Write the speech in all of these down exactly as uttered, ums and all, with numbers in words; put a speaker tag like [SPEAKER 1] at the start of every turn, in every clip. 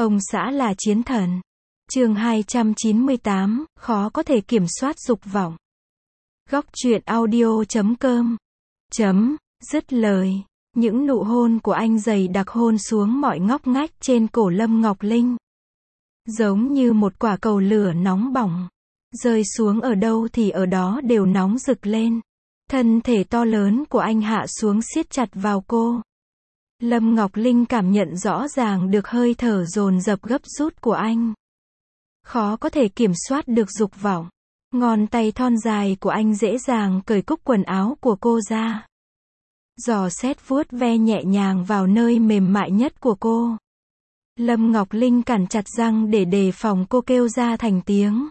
[SPEAKER 1] Ông xã là chiến thần. Chương hai trăm chín mươi tám, khó có thể kiểm soát dục vọng. Góc truyện audio chấm com. Chấm, dứt lời. Những nụ hôn của anh dày đặc hôn xuống mọi ngóc ngách trên cổ Lâm Ngọc Linh. Giống như một quả cầu lửa nóng bỏng. Rơi xuống ở đâu thì ở đó đều nóng rực lên. Thân thể to lớn của anh hạ xuống siết chặt vào cô. Lâm Ngọc Linh cảm nhận rõ ràng được hơi thở dồn dập gấp rút của anh. Khó có thể kiểm soát được dục vọng. Ngón tay thon dài của anh dễ dàng cởi cúc quần áo của cô ra. Giò xét vuốt ve nhẹ nhàng vào nơi mềm mại nhất của cô. Lâm Ngọc Linh cắn chặt răng để đề phòng cô kêu ra thành tiếng.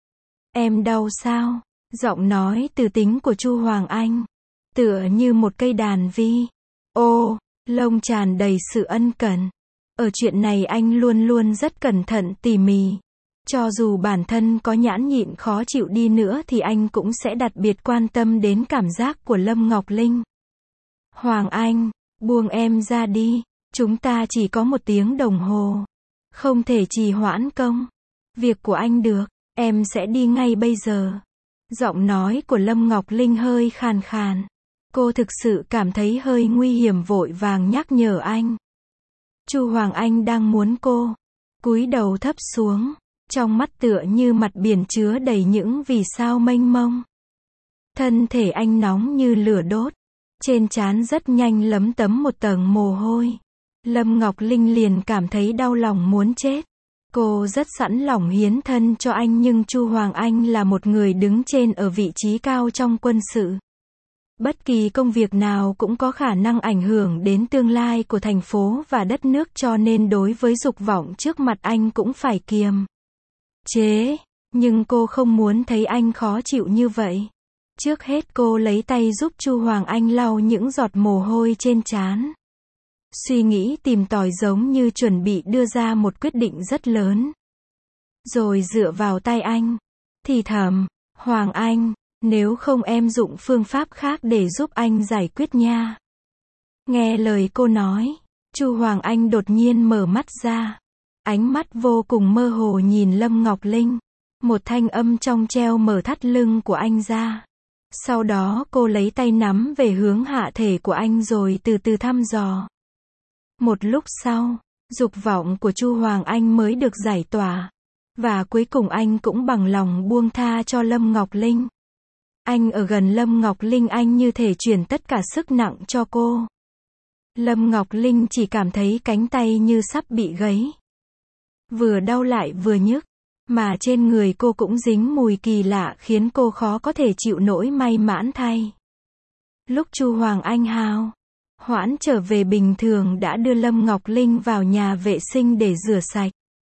[SPEAKER 1] Em đau sao? Giọng nói từ tính của Chu Hoàng Anh. Tựa như một cây đàn vi. Ô, lông tràn đầy sự ân cần. Ở chuyện này anh luôn luôn rất cẩn thận tỉ mỉ. Cho dù bản thân có nhãn nhịn khó chịu đi nữa thì anh cũng sẽ đặc biệt quan tâm đến cảm giác của Lâm Ngọc Linh. Hoàng Anh, buông em ra đi. Chúng ta chỉ có một tiếng đồng hồ. Không thể trì hoãn công. Việc của anh được, em sẽ đi ngay bây giờ. Giọng nói của Lâm Ngọc Linh hơi khàn khàn. Cô thực sự cảm thấy hơi nguy hiểm vội vàng nhắc nhở anh. Chu Hoàng Anh đang muốn cô cúi đầu thấp xuống. Trong mắt tựa như mặt biển chứa đầy những vì sao mênh mông. Thân thể anh nóng như lửa đốt. Trên trán rất nhanh lấm tấm một tầng mồ hôi. Lâm Ngọc Linh liền cảm thấy đau lòng muốn chết. Cô rất sẵn lòng hiến thân cho anh nhưng Chu Hoàng Anh là một người đứng trên ở vị trí cao trong quân sự. Bất kỳ công việc nào cũng có khả năng ảnh hưởng đến tương lai của thành phố và đất nước cho nên đối với dục vọng trước mặt anh cũng phải kiềm chế. Nhưng cô không muốn thấy anh khó chịu như vậy. Trước hết cô lấy tay giúp Chu Hoàng Anh lau những giọt mồ hôi trên trán. Suy nghĩ tìm tòi giống như chuẩn bị đưa ra một quyết định rất lớn. Rồi dựa vào tay anh. Thì thầm, Hoàng Anh, nếu không em dụng phương pháp khác để giúp anh giải quyết nha. Nghe lời cô nói, Chu Hoàng Anh đột nhiên mở mắt ra. Ánh mắt vô cùng mơ hồ nhìn Lâm Ngọc Linh. Một thanh âm trong treo mở thắt lưng của anh ra. Sau đó cô lấy tay nắm về hướng hạ thể của anh rồi từ từ thăm dò. Một lúc sau, dục vọng của Chu Hoàng Anh mới được giải tỏa. Và cuối cùng anh cũng bằng lòng buông tha cho Lâm Ngọc Linh. Anh ở gần Lâm Ngọc Linh anh như thể chuyển tất cả sức nặng cho cô. Lâm Ngọc Linh chỉ cảm thấy cánh tay như sắp bị gãy. Vừa đau lại vừa nhức. Mà trên người cô cũng dính mùi kỳ lạ khiến cô khó có thể chịu nổi may mãn thay. Lúc Chu Hoàng Anh hao hoãn trở về bình thường đã đưa Lâm Ngọc Linh vào nhà vệ sinh để rửa sạch.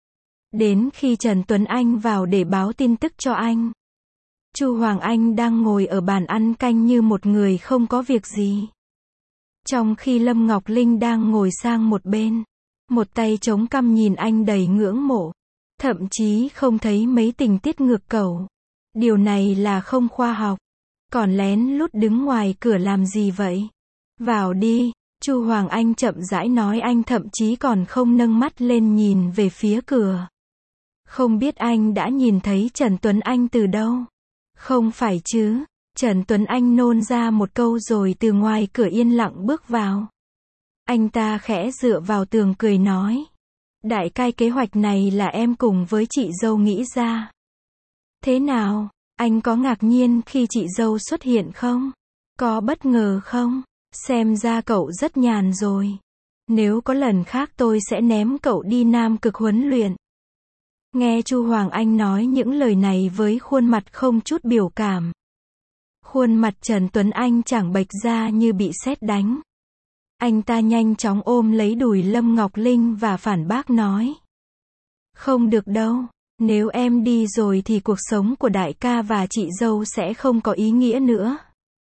[SPEAKER 1] Đến khi Trần Tuấn Anh vào để báo tin tức cho anh, Chu Hoàng Anh đang ngồi ở bàn ăn canh như một người không có việc gì. Trong khi Lâm Ngọc Linh đang ngồi sang một bên, một tay chống cằm nhìn anh đầy ngưỡng mộ. Thậm chí không thấy mấy tình tiết ngược cầu. Điều này là không khoa học. Còn lén lút đứng ngoài cửa làm gì vậy? Vào đi, Chu Hoàng Anh chậm rãi nói anh thậm chí còn không nâng mắt lên nhìn về phía cửa. Không biết anh đã nhìn thấy Trần Tuấn Anh từ đâu? Không phải chứ? Trần Tuấn Anh nôn ra một câu rồi từ ngoài cửa yên lặng bước vào. Anh ta khẽ dựa vào tường cười nói. Đại cai kế hoạch này là em cùng với chị dâu nghĩ ra. Thế nào, anh có ngạc nhiên khi chị dâu xuất hiện không? Có bất ngờ không? Xem ra cậu rất nhàn rồi. Nếu có lần khác tôi sẽ ném cậu đi Nam Cực huấn luyện. Nghe Chu Hoàng Anh nói những lời này với khuôn mặt không chút biểu cảm. Khuôn mặt Trần Tuấn Anh chẳng bệch ra như bị sét đánh. Anh ta nhanh chóng ôm lấy đùi Lâm Ngọc Linh và phản bác nói. Không được đâu, nếu em đi rồi thì cuộc sống của đại ca và chị dâu sẽ không có ý nghĩa nữa.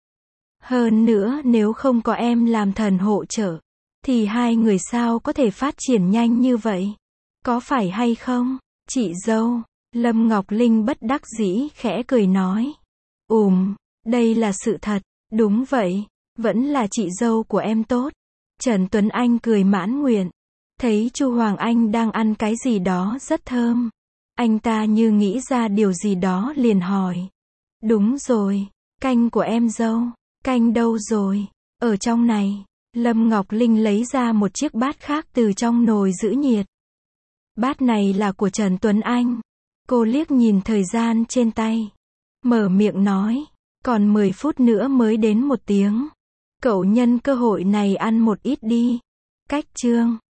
[SPEAKER 1] Hơn nữa nếu không có em làm thần hộ trợ, thì hai người sao có thể phát triển nhanh như vậy? Có phải hay không, chị dâu? Lâm Ngọc Linh bất đắc dĩ khẽ cười nói. Ùm, đây là sự thật, đúng vậy, vẫn là chị dâu của em tốt. Trần Tuấn Anh cười mãn nguyện. Thấy Chu Hoàng Anh đang ăn cái gì đó rất thơm. Anh ta như nghĩ ra điều gì đó liền hỏi. Đúng rồi, canh của em dâu. Canh đâu rồi? Ở trong này. Lâm Ngọc Linh lấy ra một chiếc bát khác từ trong nồi giữ nhiệt. Bát này là của Trần Tuấn Anh. Cô liếc nhìn thời gian trên tay. Mở miệng nói. Còn mười phút nữa mới đến một tiếng. Cậu nhân cơ hội này ăn một ít đi. Cách chương